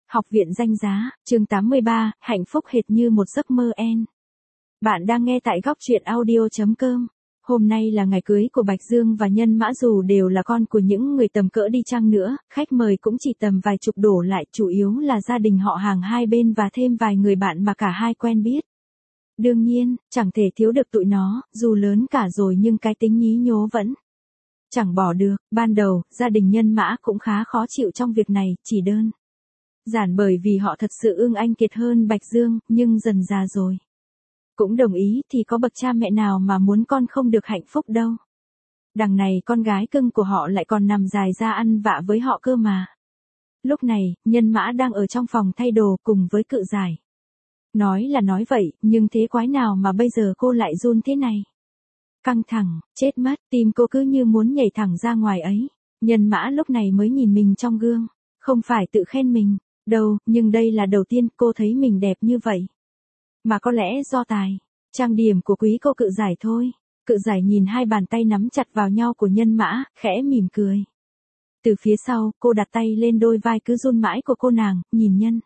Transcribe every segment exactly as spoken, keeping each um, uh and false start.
Học viện danh giá, chương tám mươi ba, hạnh phúc hệt như một giấc mơ en. Bạn đang nghe tại góc truyện audio chấm com. Hôm nay là ngày cưới của Bạch Dương và Nhân Mã, dù đều là con của những người tầm cỡ đi chăng nữa, khách mời cũng chỉ tầm vài chục đổ lại, chủ yếu là gia đình họ hàng hai bên và thêm vài người bạn mà cả hai quen biết. Đương nhiên, chẳng thể thiếu được tụi nó, dù lớn cả rồi nhưng cái tính nhí nhố vẫn chẳng bỏ được. Ban đầu, gia đình Nhân Mã cũng khá khó chịu trong việc này, chỉ đơn giản bởi vì họ thật sự ưng anh Kiệt hơn Bạch Dương, nhưng dần già rồi cũng đồng ý, thì có bậc cha mẹ nào mà muốn con không được hạnh phúc đâu. Đằng này con gái cưng của họ lại còn nằm dài ra ăn vạ với họ cơ mà. Lúc này, Nhân Mã đang ở trong phòng thay đồ cùng với Cự Giải. Nói là nói vậy, nhưng thế quái nào mà bây giờ cô lại run thế này? Căng thẳng, chết mất, tim cô cứ như muốn nhảy thẳng ra ngoài ấy. Nhân Mã lúc này mới nhìn mình trong gương, không phải tự khen mình đâu, nhưng đây là đầu tiên cô thấy mình đẹp như vậy. Mà có lẽ do tài trang điểm của quý cô Cự Giải thôi. Cự Giải nhìn hai bàn tay nắm chặt vào nhau của Nhân Mã, khẽ mỉm cười. Từ phía sau, cô đặt tay lên đôi vai cứ run mãi của cô nàng, nhìn Nhân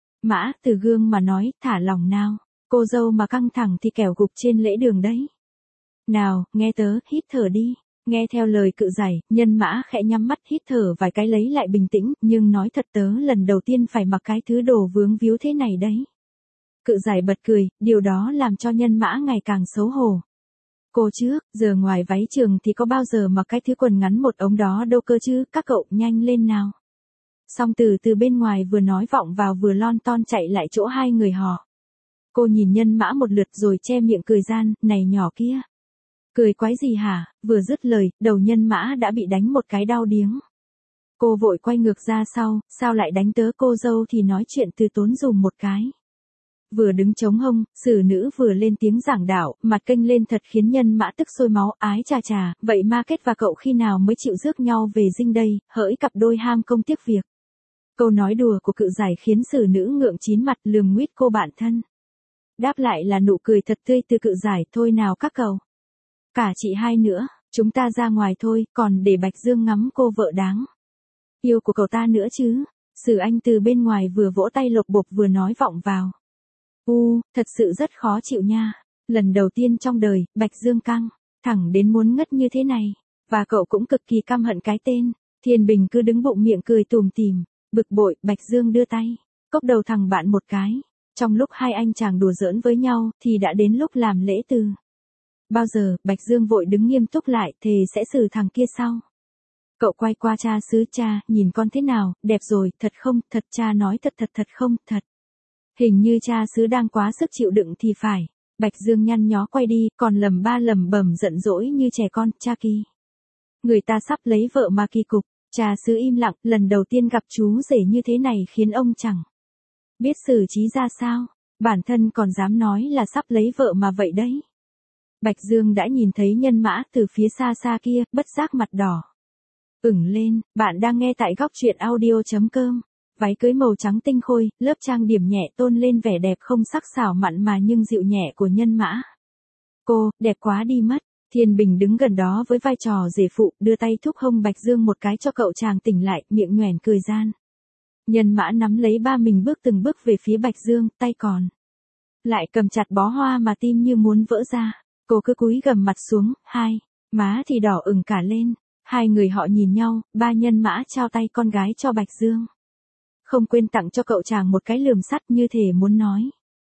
Mã từ gương mà nói, thả lỏng nào, cô dâu mà căng thẳng thì kẻo gục trên lễ đường đấy. Nào, nghe tớ, hít thở đi. Nghe theo lời Cự Giải, Nhân Mã khẽ nhắm mắt hít thở vài cái lấy lại bình tĩnh, nhưng nói thật tớ lần đầu tiên phải mặc cái thứ đồ vướng víu thế này đấy. Cự Giải bật cười, điều đó làm cho Nhân Mã ngày càng xấu hổ. Cô trước, giờ ngoài váy trường thì có bao giờ mặc cái thứ quần ngắn một ống đó đâu cơ chứ, các cậu nhanh lên nào. Song Từ từ bên ngoài vừa nói vọng vào vừa lon ton chạy lại chỗ hai người họ. Cô nhìn Nhân Mã một lượt rồi che miệng cười gian, này nhỏ kia. Cười quái gì hả? Vừa dứt lời, đầu Nhân Mã đã bị đánh một cái đau điếng. Cô vội quay ngược ra sau, sao lại đánh tớ cô dâu thì nói chuyện từ tốn dùm một cái. Vừa đứng chống hông, xử nữ vừa lên tiếng giảng đạo, mặt kênh lên thật khiến Nhân Mã tức sôi máu, ái chà chà, vậy Ma Kết và cậu khi nào mới chịu rước nhau về dinh đây, hỡi cặp đôi ham công tiếc việc. Câu nói đùa của Cự Giải khiến xử nữ ngượng chín mặt, lườm nguýt cô bạn thân. Đáp lại là nụ cười thật tươi từ Cự Giải, thôi nào các cậu. Cả chị hai nữa, chúng ta ra ngoài thôi, còn để Bạch Dương ngắm cô vợ đáng yêu của cậu ta nữa chứ. Sử Anh từ bên ngoài vừa vỗ tay lộc bộp vừa nói vọng vào. U, thật sự rất khó chịu nha. Lần đầu tiên trong đời, Bạch Dương căng thẳng đến muốn ngất như thế này. Và cậu cũng cực kỳ căm hận cái tên. Thiên Bình cứ đứng bụng miệng cười tùm tìm. Bực bội, Bạch Dương đưa tay cốc đầu thằng bạn một cái. Trong lúc hai anh chàng đùa giỡn với nhau, thì đã đến lúc làm lễ từ. Bao giờ, Bạch Dương vội đứng nghiêm túc lại, thề sẽ xử thằng kia sau. Cậu quay qua cha xứ, cha, nhìn con thế nào, đẹp rồi, thật không, thật, cha nói thật thật thật không, thật. Hình như cha xứ đang quá sức chịu đựng thì phải. Bạch Dương nhăn nhó quay đi, còn lầm ba lầm bầm giận dỗi như trẻ con, cha kỳ. Người ta sắp lấy vợ mà kỳ cục. Cha xứ im lặng, lần đầu tiên gặp chú rể như thế này khiến ông chẳng biết xử trí ra sao. Bản thân còn dám nói là sắp lấy vợ mà vậy đấy. Bạch Dương đã nhìn thấy Nhân Mã từ phía xa xa kia, bất giác mặt đỏ ửng lên. Bạn đang nghe tại góc truyện audio chấm com. Váy cưới màu trắng tinh khôi, lớp trang điểm nhẹ tôn lên vẻ đẹp không sắc sảo mặn mà nhưng dịu nhẹ của Nhân Mã. Cô, đẹp quá đi mất. Thiên Bình đứng gần đó với vai trò rể phụ, đưa tay thúc hông Bạch Dương một cái cho cậu chàng tỉnh lại, miệng nhoẻn cười gian. Nhân Mã nắm lấy ba mình bước từng bước về phía Bạch Dương, tay còn lại cầm chặt bó hoa mà tim như muốn vỡ ra. Cô cứ cúi gằm mặt xuống, hai má thì đỏ ửng cả lên. Hai người họ nhìn nhau, ba Nhân Mã trao tay con gái cho Bạch Dương. Không quên tặng cho cậu chàng một cái lườm sắt như thể muốn nói.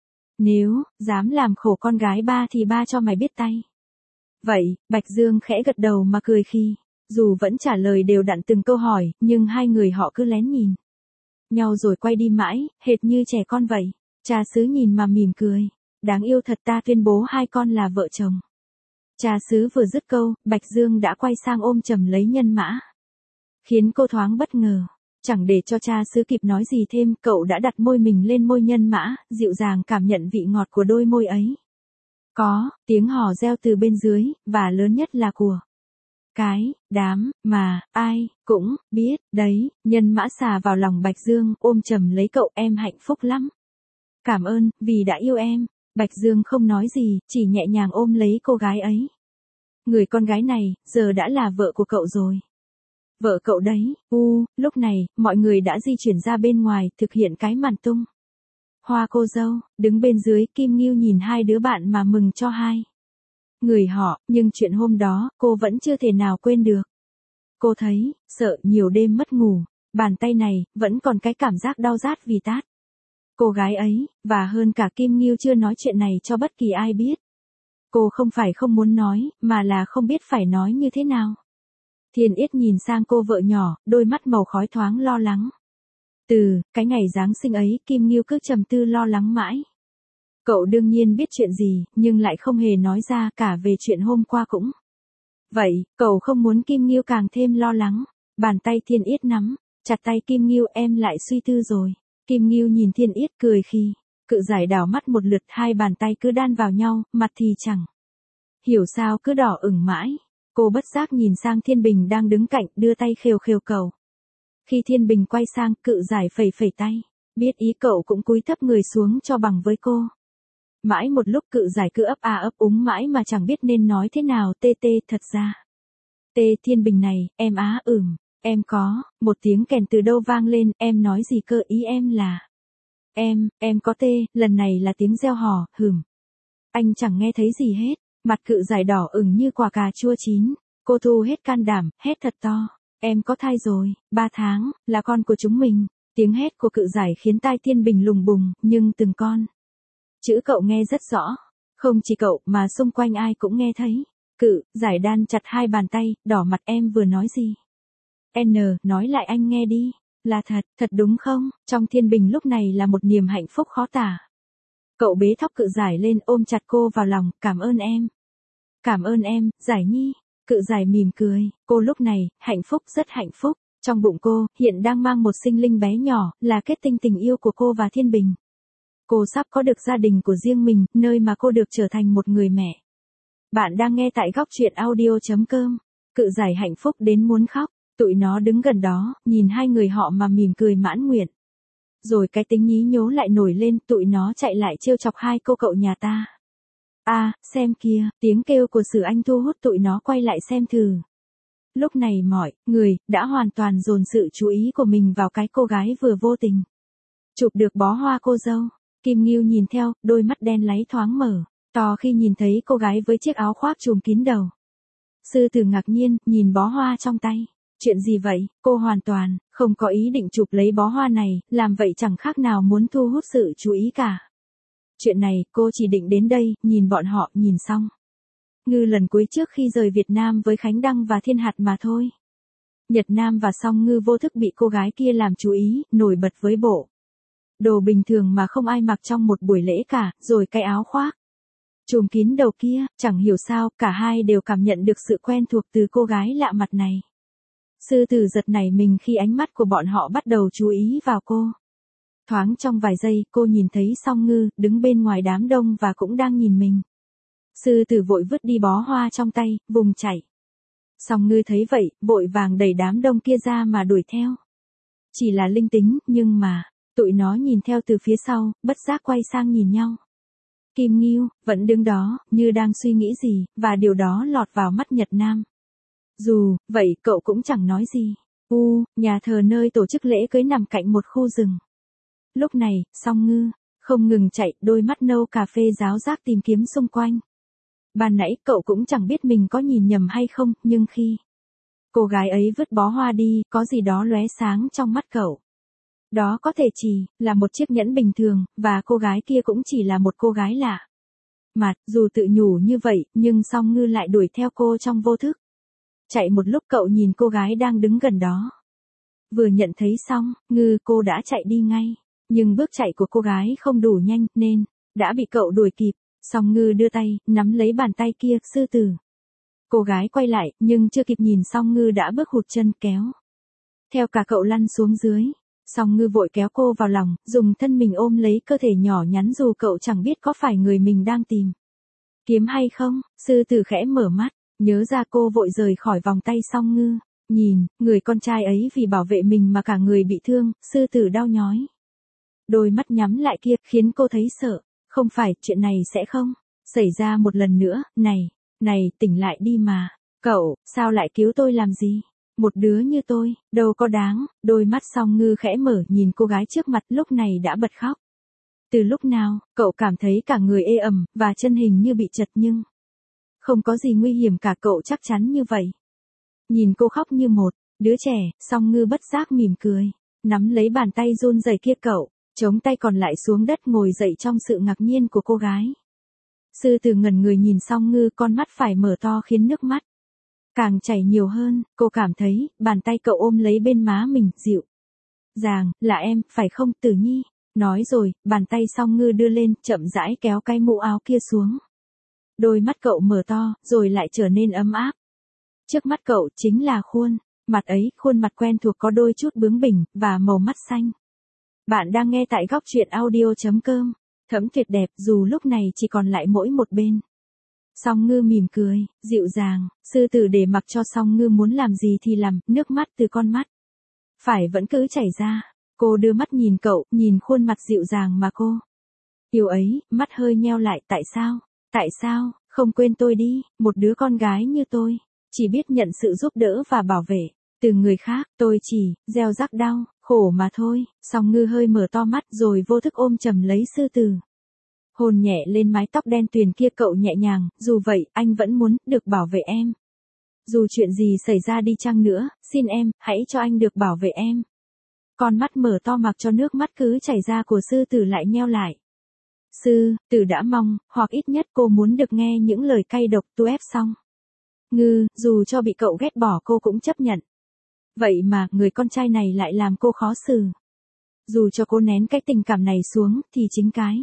Nếu dám làm khổ con gái ba thì ba cho mày biết tay. Vậy, Bạch Dương khẽ gật đầu mà cười khi, dù vẫn trả lời đều đặn từng câu hỏi, nhưng hai người họ cứ lén nhìn nhau rồi quay đi mãi, hệt như trẻ con vậy. Cha xứ nhìn mà mỉm cười. Đáng yêu thật, ta tuyên bố hai con là vợ chồng. Cha xứ vừa dứt câu, Bạch Dương đã quay sang ôm chầm lấy Nhân Mã. Khiến cô thoáng bất ngờ. Chẳng để cho cha xứ kịp nói gì thêm, cậu đã đặt môi mình lên môi Nhân Mã, dịu dàng cảm nhận vị ngọt của đôi môi ấy. Có, tiếng hò reo từ bên dưới, và lớn nhất là của cái đám mà ai cũng biết đấy. Nhân Mã xà vào lòng Bạch Dương, ôm chầm lấy cậu, em hạnh phúc lắm. Cảm ơn, vì đã yêu em. Bạch Dương không nói gì, chỉ nhẹ nhàng ôm lấy cô gái ấy. Người con gái này, giờ đã là vợ của cậu rồi. Vợ cậu đấy, u, lúc này, mọi người đã di chuyển ra bên ngoài, thực hiện cái màn tung. Hoa cô dâu, đứng bên dưới, Kim Ngưu nhìn hai đứa bạn mà mừng cho hai người họ, nhưng chuyện hôm đó, cô vẫn chưa thể nào quên được. Cô thấy, sợ nhiều đêm mất ngủ, bàn tay này, vẫn còn cái cảm giác đau rát vì tát. Cô gái ấy, và hơn cả Kim Ngưu chưa nói chuyện này cho bất kỳ ai biết. Cô không phải không muốn nói, mà là không biết phải nói như thế nào. Thiên Yết nhìn sang cô vợ nhỏ, đôi mắt màu khói thoáng lo lắng. Từ cái ngày Giáng sinh ấy, Kim Ngưu cứ trầm tư lo lắng mãi. Cậu đương nhiên biết chuyện gì, nhưng lại không hề nói ra cả về chuyện hôm qua cũng. Vậy, cậu không muốn Kim Ngưu càng thêm lo lắng. Bàn tay Thiên Yết nắm chặt tay Kim Ngưu, em lại suy tư rồi. Kim Ngưu nhìn Thiên Yết cười khi cự giải đảo mắt một lượt, hai bàn tay cứ đan vào nhau, mặt thì chẳng hiểu sao cứ đỏ ửng mãi. Cô bất giác nhìn sang Thiên Bình đang đứng cạnh, đưa tay khều khều cậu. Khi Thiên Bình quay sang, cự giải phẩy phẩy tay, biết ý cậu cũng cúi thấp người xuống cho bằng với cô. Mãi một lúc cự giải cứ ấp a ấp úng mãi mà chẳng biết nên nói thế nào. Tê tê, thật ra. Tê, Thiên Bình này, em á ừm, em có, một tiếng kèn từ đâu vang lên, em nói gì cơ, ý em là. Em, em có tê, lần này là tiếng reo hò, hừm. Anh chẳng nghe thấy gì hết, mặt cự giải đỏ ửng như quả cà chua chín. Cô thu hết can đảm, hét thật to. Em có thai rồi, ba tháng, là con của chúng mình. Tiếng hét của cự giải khiến tai Thiên Bình lùng bùng, nhưng từng con chữ cậu nghe rất rõ. Không chỉ cậu mà xung quanh ai cũng nghe thấy. Cự giải đan chặt hai bàn tay, đỏ mặt, em vừa nói gì? N, nói lại anh nghe đi. Là thật, thật đúng không? Trong Thiên Bình lúc này là một niềm hạnh phúc khó tả. Cậu bế thóc cự giải lên, ôm chặt cô vào lòng, cảm ơn em. Cảm ơn em, Giải Nhi. Cự giải mỉm cười, cô lúc này, hạnh phúc, rất hạnh phúc. Trong bụng cô, hiện đang mang một sinh linh bé nhỏ, là kết tinh tình yêu của cô và Thiên Bình. Cô sắp có được gia đình của riêng mình, nơi mà cô được trở thành một người mẹ. Bạn đang nghe tại góc truyện audio.com. Cự giải hạnh phúc đến muốn khóc. Tụi nó đứng gần đó, nhìn hai người họ mà mỉm cười mãn nguyện. Rồi cái tính nhí nhố lại nổi lên, tụi nó chạy lại trêu chọc hai cô cậu nhà ta. A, à, xem kia, tiếng kêu của Sử Anh thu hút tụi nó quay lại xem thử. Lúc này mọi người đã hoàn toàn dồn sự chú ý của mình vào cái cô gái vừa vô tình chụp được bó hoa cô dâu. Kim Ngưu nhìn theo, đôi mắt đen láy thoáng mở to khi nhìn thấy cô gái với chiếc áo khoác trùm kín đầu. Sư Tử ngạc nhiên, nhìn bó hoa trong tay. Chuyện gì vậy? Cô hoàn toàn không có ý định chụp lấy bó hoa này, làm vậy chẳng khác nào muốn thu hút sự chú ý cả. Chuyện này, cô chỉ định đến đây, nhìn bọn họ, nhìn xong Ngư lần cuối trước khi rời Việt Nam với Khánh Đăng và Thiên Hạt mà thôi. Nhật Nam và Song Ngư vô thức bị cô gái kia làm chú ý, nổi bật với bộ đồ bình thường mà không ai mặc trong một buổi lễ cả, rồi cái áo khoác trùm kín đầu kia, chẳng hiểu sao, cả hai đều cảm nhận được sự quen thuộc từ cô gái lạ mặt này. Sư Tử giật nảy mình khi ánh mắt của bọn họ bắt đầu chú ý vào cô. Thoáng trong vài giây, cô nhìn thấy Song Ngư, đứng bên ngoài đám đông và cũng đang nhìn mình. Sư Tử vội vứt đi bó hoa trong tay, vùng chạy. Song Ngư thấy vậy, vội vàng đẩy đám đông kia ra mà đuổi theo. Chỉ là linh tính, nhưng mà, tụi nó nhìn theo từ phía sau, bất giác quay sang nhìn nhau. Kim Ngưu, vẫn đứng đó, như đang suy nghĩ gì, và điều đó lọt vào mắt Nhật Nam. Dù, vậy cậu cũng chẳng nói gì. U, nhà thờ nơi tổ chức lễ cưới nằm cạnh một khu rừng. Lúc này, Song Ngư không ngừng chạy, đôi mắt nâu cà phê ráo rác tìm kiếm xung quanh. Ban nãy cậu cũng chẳng biết mình có nhìn nhầm hay không, nhưng khi cô gái ấy vứt bó hoa đi, có gì đó lóe sáng trong mắt cậu. Đó có thể chỉ là một chiếc nhẫn bình thường, và cô gái kia cũng chỉ là một cô gái lạ. Mà, dù tự nhủ như vậy, nhưng Song Ngư lại đuổi theo cô trong vô thức. Chạy một lúc cậu nhìn cô gái đang đứng gần đó. Vừa nhận thấy Song Ngư, cô đã chạy đi ngay. Nhưng bước chạy của cô gái không đủ nhanh, nên đã bị cậu đuổi kịp. Song Ngư đưa tay, nắm lấy bàn tay kia, Sư Tử. Cô gái quay lại, nhưng chưa kịp nhìn Song Ngư đã bước hụt chân kéo theo cả cậu lăn xuống dưới. Song Ngư vội kéo cô vào lòng, dùng thân mình ôm lấy cơ thể nhỏ nhắn dù cậu chẳng biết có phải người mình đang tìm kiếm hay không. Sư Tử khẽ mở mắt, nhớ ra cô vội rời khỏi vòng tay Song Ngư. Nhìn, người con trai ấy vì bảo vệ mình mà cả người bị thương, Sư Tử đau nhói. Đôi mắt nhắm lại kia, khiến cô thấy sợ. Không phải, chuyện này sẽ không xảy ra một lần nữa. Này, này, tỉnh lại đi mà. Cậu, sao lại cứu tôi làm gì? Một đứa như tôi, đâu có đáng, đôi mắt Song Ngư khẽ mở nhìn cô gái trước mặt lúc này đã bật khóc. Từ lúc nào, cậu cảm thấy cả người ê ẩm, và chân hình như bị chật nhưng... Không có gì nguy hiểm cả, cậu chắc chắn như vậy. Nhìn cô khóc như một đứa trẻ, Song Ngư bất giác mỉm cười, nắm lấy bàn tay run rẩy kia cậu, chống tay còn lại xuống đất ngồi dậy trong sự ngạc nhiên của cô gái. Sư tử ngẩn người nhìn Song Ngư, con mắt phải mở to khiến nước mắt càng chảy nhiều hơn, cô cảm thấy, bàn tay cậu ôm lấy bên má mình, dịu dàng, là em, phải không Tử Nhi? Nói rồi, bàn tay Song Ngư đưa lên, chậm rãi kéo cái mũ áo kia xuống. Đôi mắt cậu mở to, rồi lại trở nên ấm áp. Trước mắt cậu chính là khuôn mặt ấy, khuôn mặt quen thuộc có đôi chút bướng bỉnh, và màu mắt xanh. Bạn đang nghe tại góc truyện audio.com. Thẫm tuyệt đẹp dù lúc này chỉ còn lại mỗi một bên. Song Ngư mỉm cười, dịu dàng, sư tử để mặc cho Song Ngư muốn làm gì thì làm, nước mắt từ con mắt phải vẫn cứ chảy ra. Cô đưa mắt nhìn cậu, nhìn khuôn mặt dịu dàng mà cô yêu ấy, mắt hơi nheo lại, tại sao, tại sao, không quên tôi đi, một đứa con gái như tôi, chỉ biết nhận sự giúp đỡ và bảo vệ từ người khác, tôi chỉ gieo rắc đau, khổ mà thôi. Song Ngư hơi mở to mắt rồi vô thức ôm chầm lấy sư tử. Hôn nhẹ lên mái tóc đen tuyền kia cậu nhẹ nhàng, dù vậy, anh vẫn muốn được bảo vệ em. Dù chuyện gì xảy ra đi chăng nữa, xin em, hãy cho anh được bảo vệ em. Con mắt mở to mặc cho nước mắt cứ chảy ra của sư tử lại nheo lại. Sư tử đã mong, hoặc ít nhất cô muốn được nghe những lời cay độc tu ép Song Ngư, dù cho bị cậu ghét bỏ cô cũng chấp nhận. Vậy mà, người con trai này lại làm cô khó xử. Dù cho cô nén cái tình cảm này xuống, thì chính cái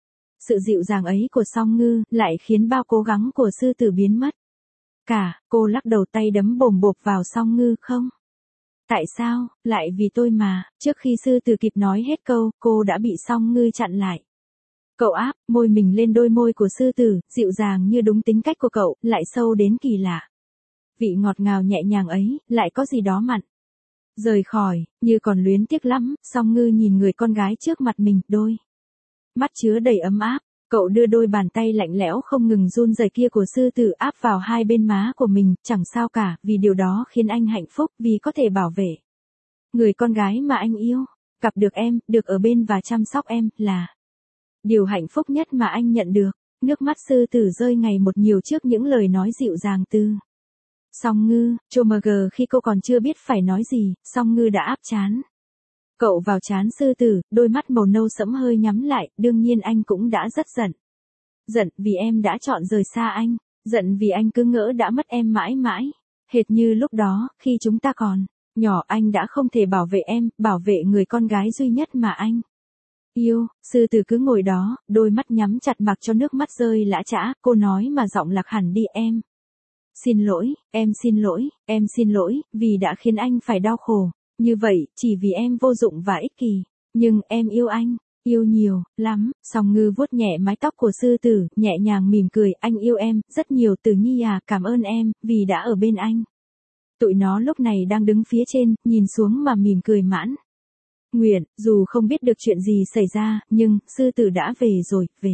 sự dịu dàng ấy của Song Ngư, lại khiến bao cố gắng của sư tử biến mất. Cả, cô lắc đầu tay đấm bồm bộp vào Song Ngư, không. Tại sao, lại vì tôi mà, trước khi sư tử kịp nói hết câu, cô đã bị Song Ngư chặn lại. Cậu áp môi mình lên đôi môi của sư tử, dịu dàng như đúng tính cách của cậu, lại sâu đến kỳ lạ. Vị ngọt ngào nhẹ nhàng ấy, lại có gì đó mặn. Rời khỏi, như còn luyến tiếc lắm, Song Ngư nhìn người con gái trước mặt mình, đôi mắt chứa đầy ấm áp. Cậu đưa đôi bàn tay lạnh lẽo không ngừng run rẩy kia của sư tử áp vào hai bên má của mình, chẳng sao cả, vì điều đó khiến anh hạnh phúc, vì có thể bảo vệ người con gái mà anh yêu. Gặp được em, được ở bên và chăm sóc em, là điều hạnh phúc nhất mà anh nhận được. Nước mắt sư tử rơi ngày một nhiều trước những lời nói dịu dàng từ Song Ngư. Chô mờ gờ khi cô còn chưa biết phải nói gì, Song Ngư đã áp chán cậu vào trán sư tử, đôi mắt màu nâu sẫm hơi nhắm lại, đương nhiên anh cũng đã rất giận. Giận vì em đã chọn rời xa anh, giận vì anh cứ ngỡ đã mất em mãi mãi. Hệt như lúc đó, khi chúng ta còn nhỏ, anh đã không thể bảo vệ em, bảo vệ người con gái duy nhất mà anh yêu. Sư tử cứ ngồi đó, đôi mắt nhắm chặt mặc cho nước mắt rơi lã chã, cô nói mà giọng lạc hẳn đi, em xin lỗi, em xin lỗi, em xin lỗi, vì đã khiến anh phải đau khổ. Như vậy, chỉ vì em vô dụng và ích kỷ. Nhưng em yêu anh, yêu nhiều, lắm. Song Ngư vuốt nhẹ mái tóc của sư tử, nhẹ nhàng mỉm cười, anh yêu em, rất nhiều. Tử Nhi à, cảm ơn em, vì đã ở bên anh. Tụi nó lúc này đang đứng phía trên, nhìn xuống mà mỉm cười mãn nguyện, dù không biết được chuyện gì xảy ra, nhưng, sư tử đã về rồi, về.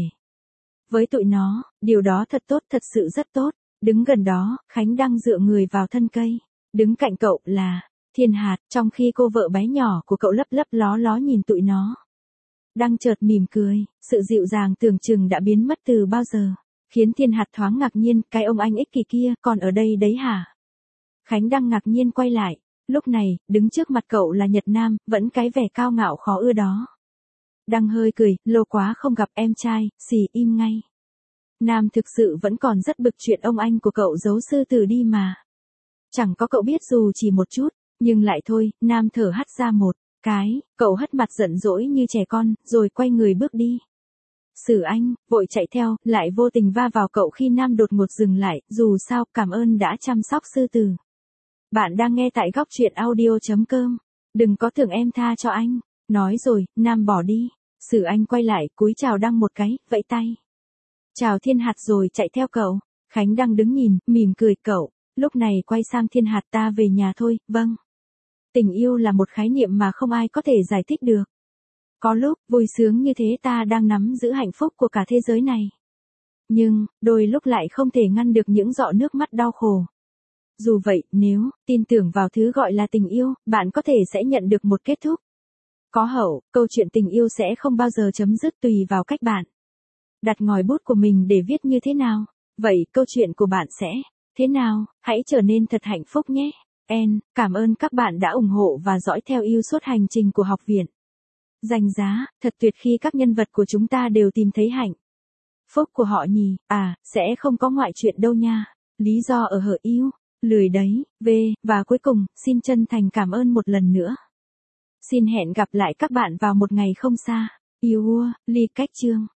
Với tụi nó, điều đó thật tốt, thật sự rất tốt. Đứng gần đó, Khánh đang dựa người vào thân cây. Đứng cạnh cậu là Thiên Hạt, trong khi cô vợ bé nhỏ của cậu lấp lấp ló ló nhìn tụi nó. Đang chợt mỉm cười, sự dịu dàng tưởng chừng đã biến mất từ bao giờ. Khiến Thiên Hạt thoáng ngạc nhiên, cái ông anh ích kỷ kia, còn ở đây đấy hả? Khánh đang ngạc nhiên quay lại. Lúc này, đứng trước mặt cậu là Nhật Nam, vẫn cái vẻ cao ngạo khó ưa đó. Đang hơi cười, lâu quá không gặp em trai, xì im ngay. Nam thực sự vẫn còn rất bực chuyện ông anh của cậu giấu sư tử đi mà. Chẳng có cậu biết dù chỉ một chút. Nhưng lại thôi, Nam thở hắt ra một cái, cậu hất mặt giận dỗi như trẻ con, rồi quay người bước đi. Sử Anh, vội chạy theo, lại vô tình va vào cậu khi Nam đột ngột dừng lại, dù sao, cảm ơn đã chăm sóc sư tử. Bạn đang nghe tại góc truyện audio.com. Đừng có tưởng em tha cho anh. Nói rồi, Nam bỏ đi. Sử Anh quay lại, cúi chào Đăng một cái, vẫy tay. Chào Thiên Hạt rồi chạy theo cậu. Khánh đang đứng nhìn, mỉm cười cậu. Lúc này quay sang Thiên Hạt, ta về nhà thôi, vâng. Tình yêu là một khái niệm mà không ai có thể giải thích được. Có lúc, vui sướng như thế ta đang nắm giữ hạnh phúc của cả thế giới này. Nhưng, đôi lúc lại không thể ngăn được những giọt nước mắt đau khổ. Dù vậy, nếu tin tưởng vào thứ gọi là tình yêu, bạn có thể sẽ nhận được một kết thúc có hậu. Câu chuyện tình yêu sẽ không bao giờ chấm dứt tùy vào cách bạn đặt ngòi bút của mình để viết như thế nào. Vậy câu chuyện của bạn sẽ thế nào? Hãy trở nên thật hạnh phúc nhé. En, cảm ơn các bạn đã ủng hộ và dõi theo yêu suốt hành trình của học viện danh giá. Thật tuyệt khi các nhân vật của chúng ta đều tìm thấy hạnh phúc của họ nhỉ. À, sẽ không có ngoại chuyện đâu nha. Lý do ở hở yêu, lười đấy. V, và cuối cùng, xin chân thành cảm ơn một lần nữa. Xin hẹn gặp lại các bạn vào một ngày không xa. Yêu, ly cách chương.